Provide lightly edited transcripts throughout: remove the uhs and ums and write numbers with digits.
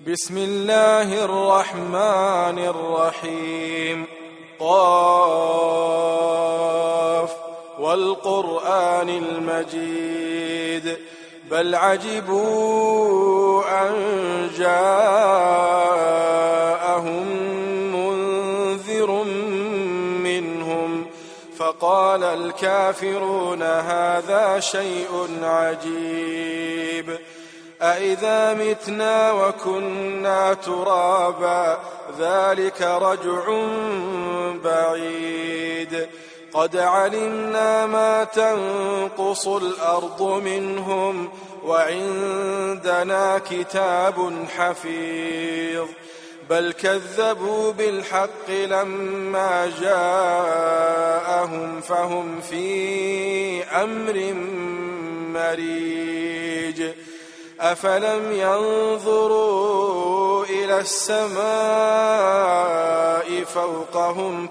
بسم الله الرحمن الرحيم. قاف والقرآن المجيد بل عجبوا أن جاءهم منذر منهم فقال الكافرون هذا شيء عجيب أإذا متنا وكنا ترابا ذلك رجع بعيد قد علمنا ما تنقص الأرض منهم وعندنا كتاب حفيظ بل كذبوا بالحق لما جاءهم فهم في أمر مريج أفلم ينظروا إلى السماء فوقهم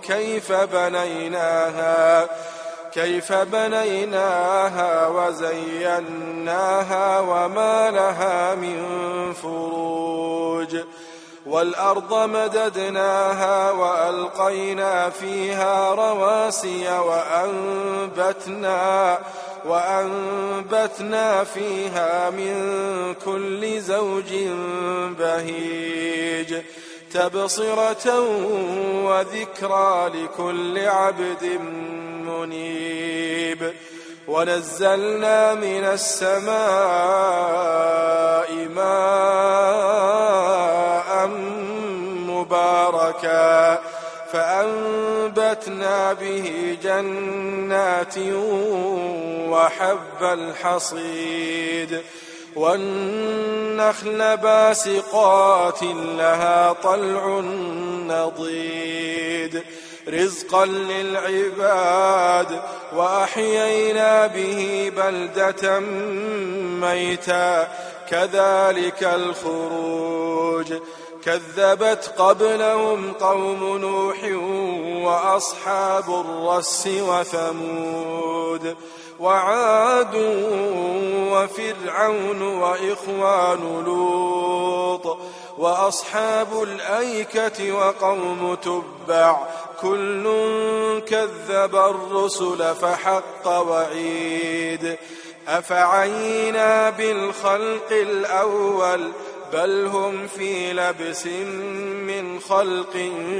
كيف بنيناها وزيناها وما لها من فروج والأرض مددناها وألقينا فيها رواسي وأنبتنا فيها من كل زوج بهيج تبصرة وذكرى لكل عبد منيب ونزلنا من السماء ماء مباركا فأنبتنا به جنات وحب الحصيد والنخل باسقات لها طلع نضيد رزقا للعباد وأحيينا به بلدة ميتا كذلك الخروج كذبت قبلهم قوم نوح وأصحاب الرس وثمود وعاد وفرعون وإخوان لوط وأصحاب الأيكة وقوم تبع كل كذب الرسل فحق وعيد أفعينا بالخلق الأول بل هم في لبس من خلق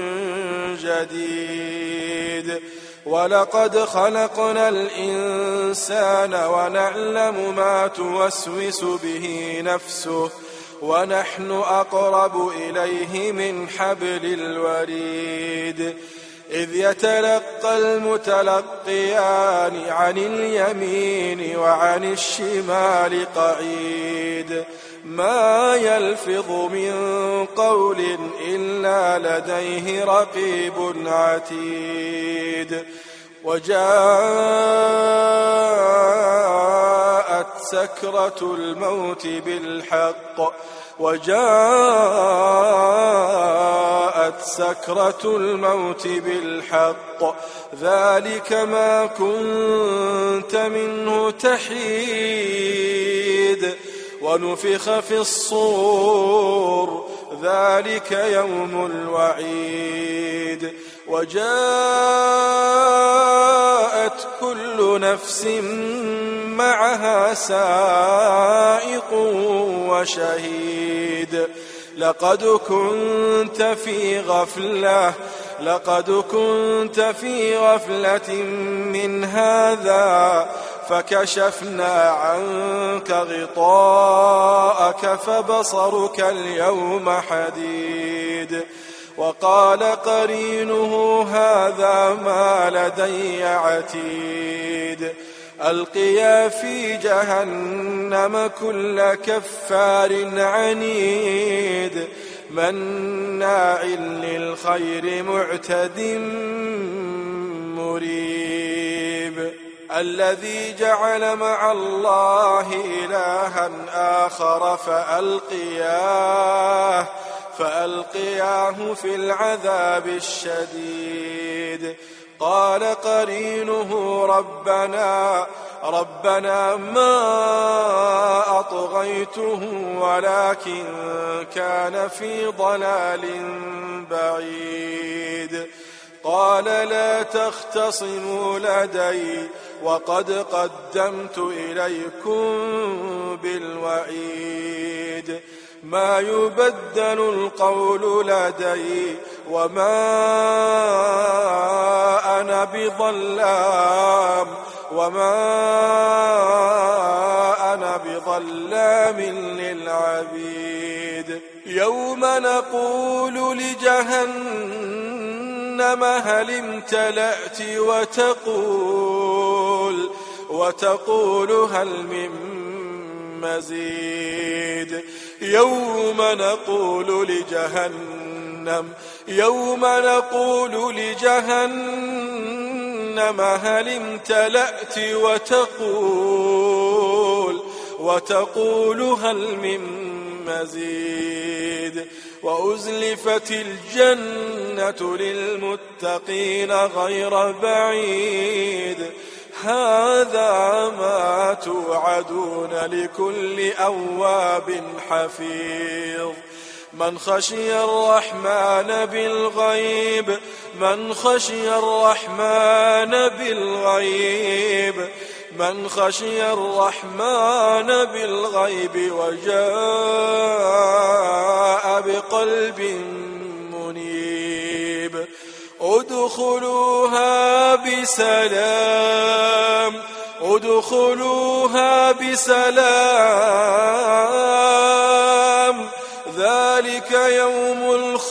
جديد ولقد خلقنا الإنسان ونعلم ما توسوس به نفسه ونحن أقرب إليه من حبل الوريد إذ يتلقى المتلقيان عن اليمين وعن الشمال قعيد ما يلفظ من قول إلا لديه رقيب عتيد وجاءت سكرة الموت بالحق ذلك ما كنت منه تحيد ونفخ في الصور ذلك يوم الوعيد وجاءت كل نفس معها سائق وشهيد لقد كنت في غفلة من هذا فكشفنا عنك غطاءك فبصرك اليوم حديد وقال قرينه هذا ما لدي عتيد ألقيا في جهنم كل كفار عنيد مناع للخير معتد مريب الذي جعل مع الله إلها آخر فألقياه في العذاب الشديد قال قرينه ربنا ما أطغيته ولكن كان في ضلال بعيد. قال لا تختصموا لدي وقد قدمت إليكم بالوعيد. ما يبدل القول لدي وما أنا بظلام للعبيد. يوم نقول لجهنم هل امتلأت وتقول هل من مزيد. يوم نقول لجهنم هل امتلأت وتقول هل من مزيد. وأزلفت الجنة للمتقين غير بعيد. هذا ما توعدون لكل أواب حفيظ. من خشي الرحمن بالغيب وجاء بقلب منيب. ادخلوها بسلام ذلك يوم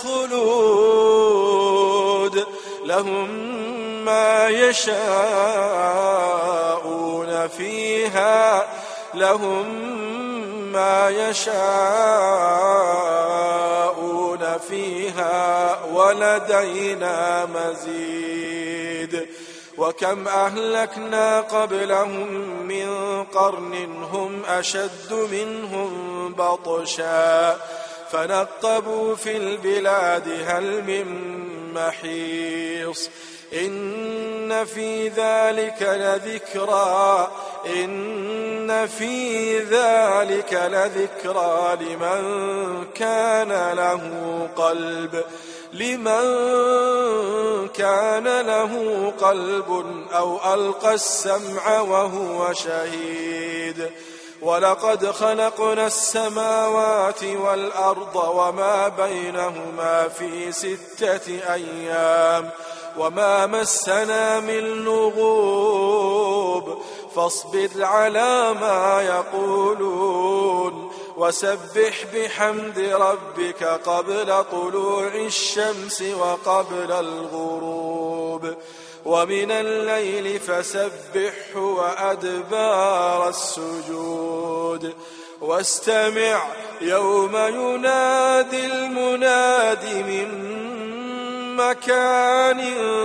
الخلود. لهم ما يشاءون فيها ولدينا مزيد. وكم أهلكنا قبلهم من قرن هم أشد منهم بطشا فنقبوا في البلاد هل من محيص. إن في ذلك لذكرى لمن كان له قلب أو ألقى السمع وهو شهيد. ولقد خلقنا السماوات والأرض وما بينهما في 6 أيام وما مسنا من لغوب. فاصبر على ما يقولون وسبح بحمد ربك قبل طلوع الشمس وقبل الغروب ومن الليل فسبحه وأدبار السجود. واستمع يوم ينادي المناد من مكان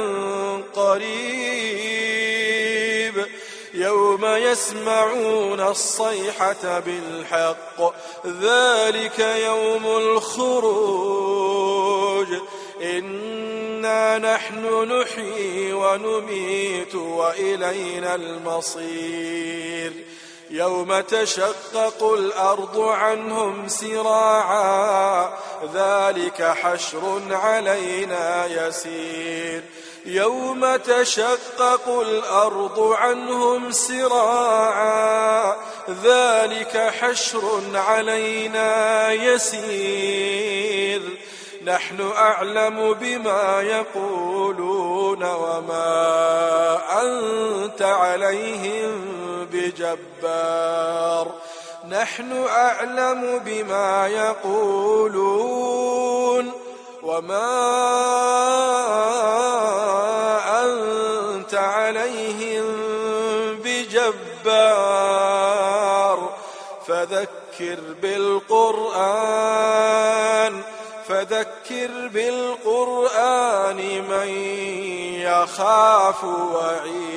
قريب. يوم يسمعون الصيحة بالحق ذلك يوم الخروج. إنا نحن نحيي ونميت وإلينا المصير. يوم تشقق الأرض عنهم سراعا ذلك حشر علينا يسير. يوم تشقق الأرض عنهم سراعا ذلك حشر علينا يسير. نحن أعلم بما يقولون وما أنت عليهم بجبار. نحن أعلم بما يقولون وما أنت عليهم بجبار. فذكر بالقرآن من يخاف وعيد.